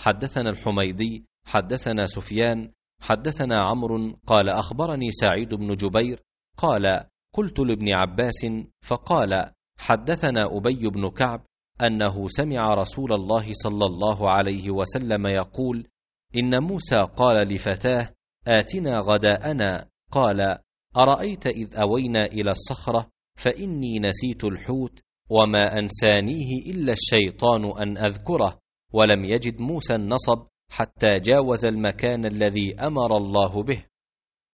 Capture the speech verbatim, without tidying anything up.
حدثنا الحميدي حدثنا سفيان حدثنا عمرو قال أخبرني سعيد بن جبير قال قلت لابن عباس فقال حدثنا أبي بن كعب أنه سمع رسول الله صلى الله عليه وسلم يقول إن موسى قال لفتاه آتنا غداءنا قال أرأيت إذ أوينا إلى الصخرة فإني نسيت الحوت وما أنسانيه إلا الشيطان أن أذكره ولم يجد موسى النصب حتى جاوز المكان الذي أمر الله به.